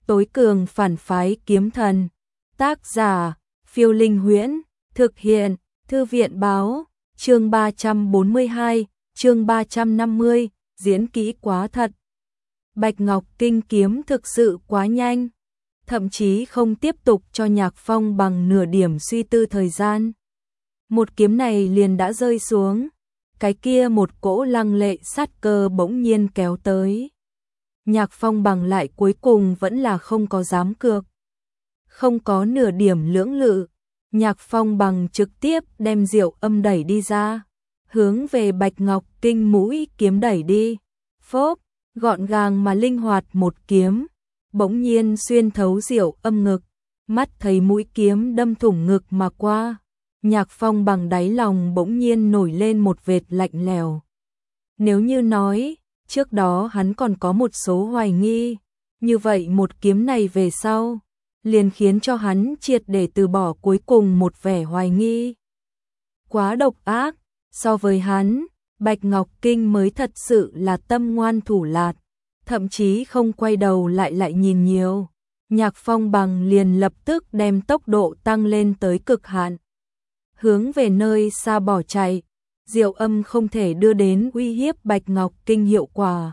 tối cường phản phái kiếm thần. Tác giả, Phiêu Linh Huyễn, thực hiện, Thư viện báo, chương 342, chương 350, diễn kỹ quá thật. Bạch Ngọc Kinh kiếm thực sự quá nhanh, thậm chí không tiếp tục cho Nhạc Phong bằng nửa điểm suy tư thời gian. Một kiếm này liền đã rơi xuống, cái kia một cỗ lăng lệ sát cơ bỗng nhiên kéo tới. Nhạc Phong bằng lại cuối cùng vẫn là không có dám cược. Không có nửa điểm lưỡng lự, Nhạc Phong bằng trực tiếp đem Diệu Âm đẩy đi ra, hướng về Bạch Ngọc Kinh mũi kiếm đẩy đi. Phốp, gọn gàng mà linh hoạt một kiếm, bỗng nhiên xuyên thấu Diệu Âm ngực, mắt thấy mũi kiếm đâm thủng ngực mà qua. Nhạc Phong bằng đáy lòng bỗng nhiên nổi lên một vệt lạnh lẽo. Nếu như nói, trước đó hắn còn có một số hoài nghi, như vậy một kiếm này về sau, liền khiến cho hắn triệt để từ bỏ cuối cùng một vẻ hoài nghi. Quá độc ác, so với hắn, Bạch Ngọc Kinh mới thật sự là tâm ngoan thủ lạt, thậm chí không quay đầu lại nhìn nhiều. Nhạc Phong bằng liền lập tức đem tốc độ tăng lên tới cực hạn, hướng về nơi xa bỏ chạy. Diệu Âm không thể đưa đến uy hiếp Bạch Ngọc Kinh hiệu quả.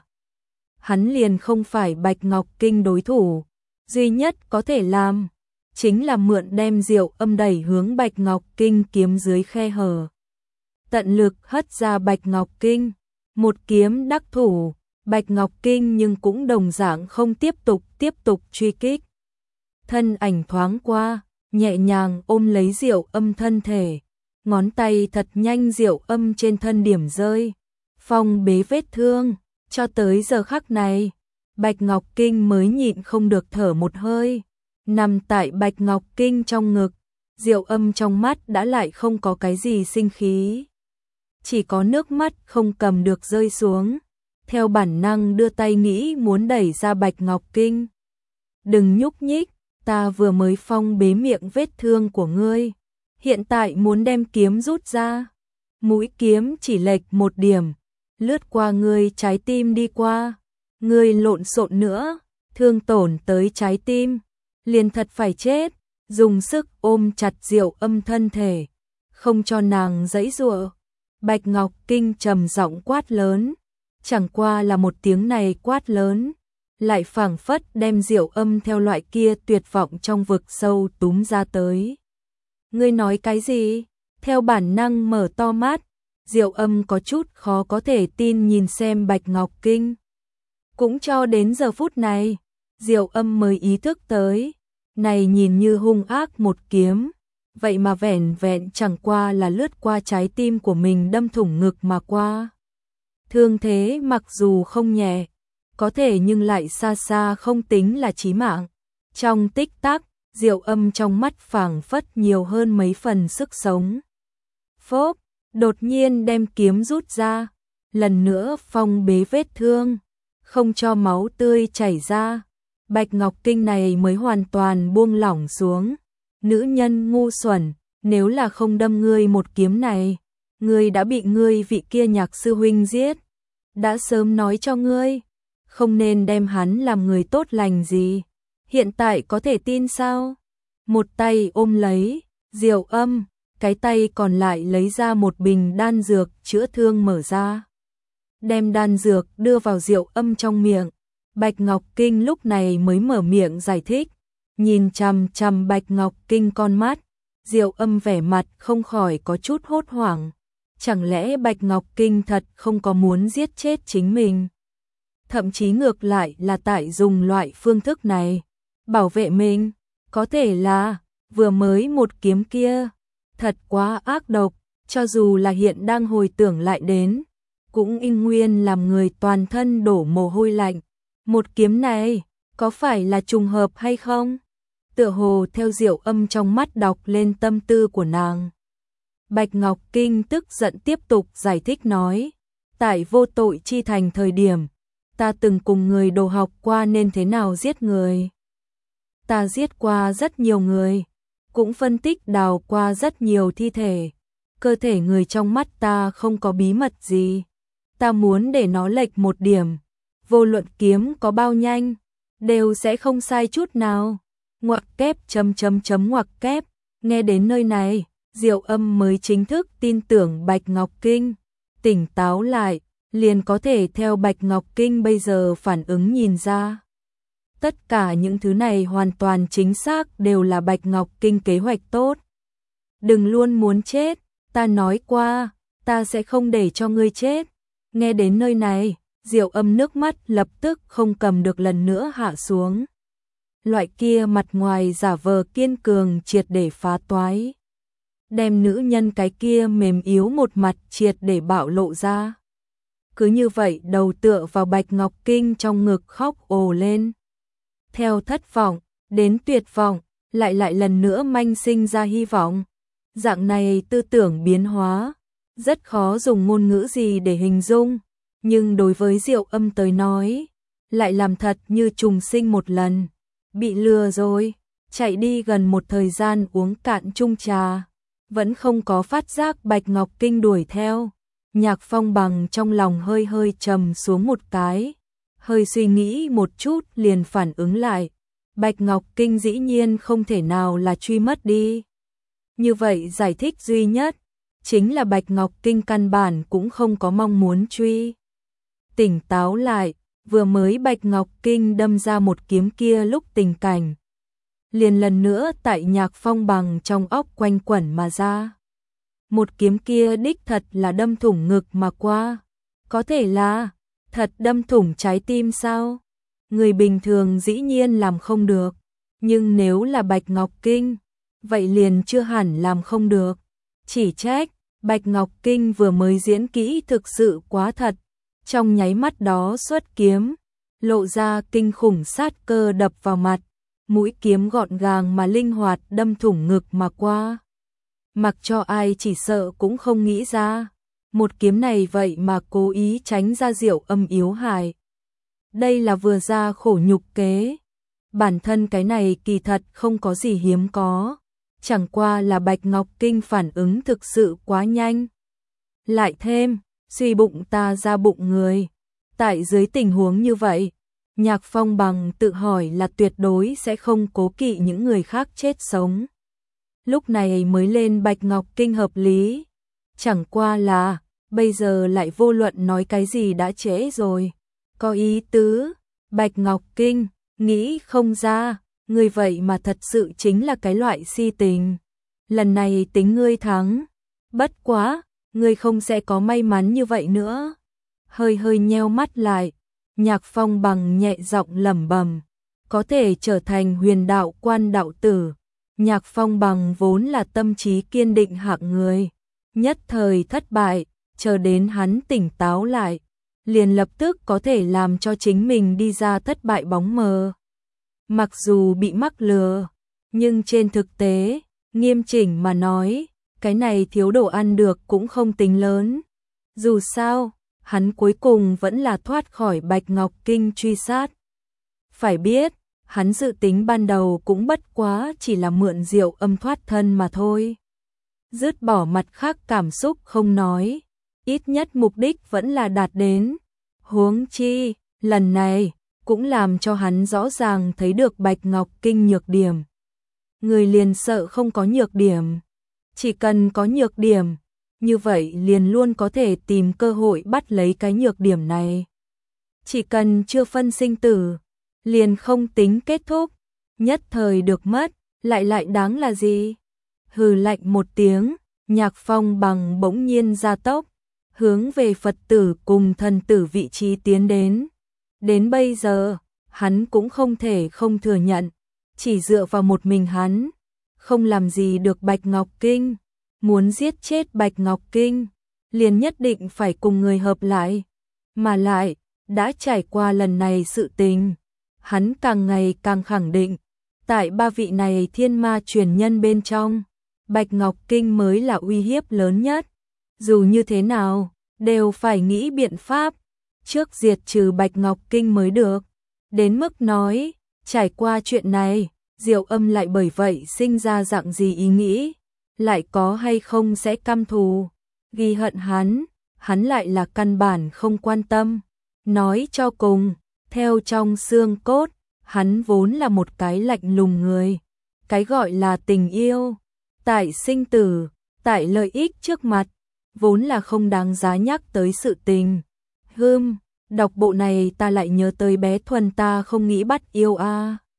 Hắn liền không phải Bạch Ngọc Kinh đối thủ, duy nhất có thể làm chính là mượn đem Diệu Âm đẩy hướng Bạch Ngọc Kinh kiếm dưới khe hở, tận lực hất ra Bạch Ngọc Kinh. Một kiếm đắc thủ, Bạch Ngọc Kinh nhưng cũng đồng dạng không tiếp tục truy kích. Thân ảnh thoáng qua, nhẹ nhàng ôm lấy Diệu Âm thân thể, ngón tay thật nhanh Diệu Âm trên thân điểm rơi, phong bế vết thương. Cho tới giờ khắc này, Bạch Ngọc Kinh mới nhịn không được thở một hơi, nằm tại Bạch Ngọc Kinh trong ngực. Diệu Âm trong mắt đã lại không có cái gì sinh khí, chỉ có nước mắt không cầm được rơi xuống, theo bản năng đưa tay nghĩ muốn đẩy ra Bạch Ngọc Kinh. Đừng nhúc nhích, ta vừa mới phong bế miệng vết thương của ngươi, hiện tại muốn đem kiếm rút ra. Mũi kiếm chỉ lệch một điểm, lướt qua ngươi trái tim đi qua. Ngươi lộn xộn nữa, thương tổn tới trái tim, liền thật phải chết. Dùng sức ôm chặt Diệu Âm thân thể, không cho nàng giãy giụa. Bạch Ngọc Kinh trầm giọng quát lớn, chẳng qua là một tiếng này quát lớn, lại phảng phất đem Diệu Âm theo loại kia tuyệt vọng trong vực sâu túm ra tới. Ngươi nói cái gì? Theo bản năng mở to mắt, Diệu Âm có chút khó có thể tin nhìn xem Bạch Ngọc Kinh. Cũng cho đến giờ phút này, Diệu Âm mới ý thức tới, này nhìn như hung ác một kiếm, vậy mà vẻn vẹn chẳng qua là lướt qua trái tim của mình đâm thủng ngực mà qua. Thương thế mặc dù không nhẹ, có thể nhưng lại xa xa không tính là chí mạng. Trong tích tắc, Diệu Âm trong mắt phảng phất nhiều hơn mấy phần sức sống. Phốp, đột nhiên đem kiếm rút ra, lần nữa phong bế vết thương, không cho máu tươi chảy ra. Bạch Ngọc Kinh này mới hoàn toàn buông lỏng xuống. Nữ nhân ngu xuẩn, nếu là không đâm ngươi một kiếm này, ngươi đã bị ngươi vị kia Nhạc sư huynh giết. Đã sớm nói cho ngươi, không nên đem hắn làm người tốt lành gì. Hiện tại có thể tin sao? Một tay ôm lấy Diệu Âm, cái tay còn lại lấy ra một bình đan dược chữa thương mở ra, đem đan dược đưa vào Diệu Âm trong miệng. Bạch Ngọc Kinh lúc này mới mở miệng giải thích, nhìn chằm chằm Bạch Ngọc Kinh con mắt. Diệu Âm vẻ mặt không khỏi có chút hốt hoảng, chẳng lẽ Bạch Ngọc Kinh thật không có muốn giết chết chính mình, thậm chí ngược lại là tại dùng loại phương thức này bảo vệ mình. Có thể là vừa mới một kiếm kia thật quá ác độc, cho dù là hiện đang hồi tưởng lại đến, cũng in nguyên làm người toàn thân đổ mồ hôi lạnh. Một kiếm này có phải là trùng hợp hay không? Tựa hồ theo Diệu Âm trong mắt đọc lên tâm tư của nàng. Bạch Ngọc Kinh tức giận tiếp tục giải thích nói, tại Vô Tội Chi Thành thời điểm, ta từng cùng người đồ học qua nên thế nào giết người. Ta giết qua rất nhiều người, cũng phân tích đào qua rất nhiều thi thể. Cơ thể người trong mắt ta không có bí mật gì. Ta muốn để nó lệch một điểm, vô luận kiếm có bao nhanh, đều sẽ không sai chút nào. Ngoặc kép ngoặc kép. Nghe đến nơi này, Diệu Âm mới chính thức tin tưởng Bạch Ngọc Kinh, tỉnh táo lại, liền có thể theo Bạch Ngọc Kinh bây giờ phản ứng nhìn ra. Tất cả những thứ này hoàn toàn chính xác đều là Bạch Ngọc Kinh kế hoạch tốt. Đừng luôn muốn chết, ta nói qua, ta sẽ không để cho ngươi chết. Nghe đến nơi này, Diệu Âm nước mắt lập tức không cầm được lần nữa hạ xuống. Loại kia mặt ngoài giả vờ kiên cường triệt để phá toái. Đem nữ nhân cái kia mềm yếu một mặt triệt để bạo lộ ra. Cứ như vậy đầu tựa vào Bạch Ngọc Kinh trong ngực khóc ồ lên. Theo thất vọng, đến tuyệt vọng, lại lần nữa manh sinh ra hy vọng. Dạng này tư tưởng biến hóa, rất khó dùng ngôn ngữ gì để hình dung, nhưng đối với Diệu Âm tới nói, lại làm thật như trùng sinh một lần. Bị lừa rồi, chạy đi gần một thời gian uống cạn chung trà, vẫn không có phát giác Bạch Ngọc Kinh đuổi theo. Nhạc Phong Bằng trong lòng hơi hơi trầm xuống một cái, hơi suy nghĩ một chút liền phản ứng lại. Bạch Ngọc Kinh dĩ nhiên không thể nào là truy mất đi. Như vậy giải thích duy nhất, chính là Bạch Ngọc Kinh căn bản cũng không có mong muốn truy. Tỉnh táo lại, vừa mới Bạch Ngọc Kinh đâm ra một kiếm kia lúc tình cảnh. Liền lần nữa tại Nhạc Phong Bằng trong óc quanh quẩn mà ra. Một kiếm kia đích thật là đâm thủng ngực mà qua. Có thể là thật đâm thủng trái tim sao? Người bình thường dĩ nhiên làm không được. Nhưng nếu là Bạch Ngọc Kinh, vậy liền chưa hẳn làm không được. Chỉ trách, Bạch Ngọc Kinh vừa mới diễn kỹ thực sự quá thật. Trong nháy mắt đó xuất kiếm, lộ ra kinh khủng sát cơ đập vào mặt. Mũi kiếm gọn gàng mà linh hoạt đâm thủng ngực mà qua. Mặc cho ai chỉ sợ cũng không nghĩ ra. Một kiếm này vậy mà cố ý tránh ra Diệu Âm yếu hại. Đây là vừa ra khổ nhục kế. Bản thân cái này kỳ thật không có gì hiếm có. Chẳng qua là Bạch Ngọc Kinh phản ứng thực sự quá nhanh. Lại thêm, suy bụng ta ra bụng người. Tại dưới tình huống như vậy, Nhạc Phong Bằng tự hỏi là tuyệt đối sẽ không cố kỵ những người khác chết sống. Lúc này mới lên Bạch Ngọc Kinh hợp lý. Chẳng qua là, bây giờ lại vô luận nói cái gì đã trễ rồi. Có ý tứ, Bạch Ngọc Kinh, nghĩ không ra, người vậy mà thật sự chính là cái loại si tình. Lần này tính ngươi thắng. Bất quá, ngươi không sẽ có may mắn như vậy nữa. Hơi hơi nheo mắt lại, Nhạc Phong Bằng nhẹ giọng lẩm bẩm, có thể trở thành huyền đạo quan đạo tử. Nhạc Phong Bằng vốn là tâm trí kiên định hạng người, nhất thời thất bại, chờ đến hắn tỉnh táo lại, liền lập tức có thể làm cho chính mình đi ra thất bại bóng mờ. Mặc dù bị mắc lừa, nhưng trên thực tế, nghiêm chỉnh mà nói, cái này thiếu đồ ăn được cũng không tính lớn. Dù sao, hắn cuối cùng vẫn là thoát khỏi Bạch Ngọc Kinh truy sát. Phải biết, hắn dự tính ban đầu cũng bất quá chỉ là mượn Diệu Âm thoát thân mà thôi. Dứt bỏ mặt khác cảm xúc không nói, ít nhất mục đích vẫn là đạt đến. Huống chi, lần này, cũng làm cho hắn rõ ràng thấy được Bạch Ngọc Kinh nhược điểm. Người liền sợ không có nhược điểm. Chỉ cần có nhược điểm, như vậy liền luôn có thể tìm cơ hội bắt lấy cái nhược điểm này. Chỉ cần chưa phân sinh tử, liền không tính kết thúc, nhất thời được mất, lại đáng là gì? Hừ lạnh một tiếng, Nhạc Phong Bằng bỗng nhiên gia tốc, hướng về Phật tử cùng thần tử vị trí tiến đến. Đến bây giờ, hắn cũng không thể không thừa nhận, chỉ dựa vào một mình hắn, không làm gì được Bạch Ngọc Kinh. Muốn giết chết Bạch Ngọc Kinh, liền nhất định phải cùng người hợp lại. Mà lại, đã trải qua lần này sự tình, hắn càng ngày càng khẳng định, tại ba vị này thiên ma truyền nhân bên trong, Bạch Ngọc Kinh mới là uy hiếp lớn nhất. Dù như thế nào, đều phải nghĩ biện pháp, trước diệt trừ Bạch Ngọc Kinh mới được. Đến mức nói, trải qua chuyện này, Diệu Âm lại bởi vậy sinh ra dạng gì ý nghĩ, lại có hay không sẽ căm thù, ghi hận hắn lại là căn bản không quan tâm. Nói cho cùng, theo trong xương cốt, hắn vốn là một cái lạnh lùng người. Cái gọi là tình yêu, tại sinh tử, tại lợi ích trước mặt, vốn là không đáng giá nhắc tới sự tình. Đọc bộ này ta lại nhớ tới bé Thuần ta không nghĩ bắt yêu a.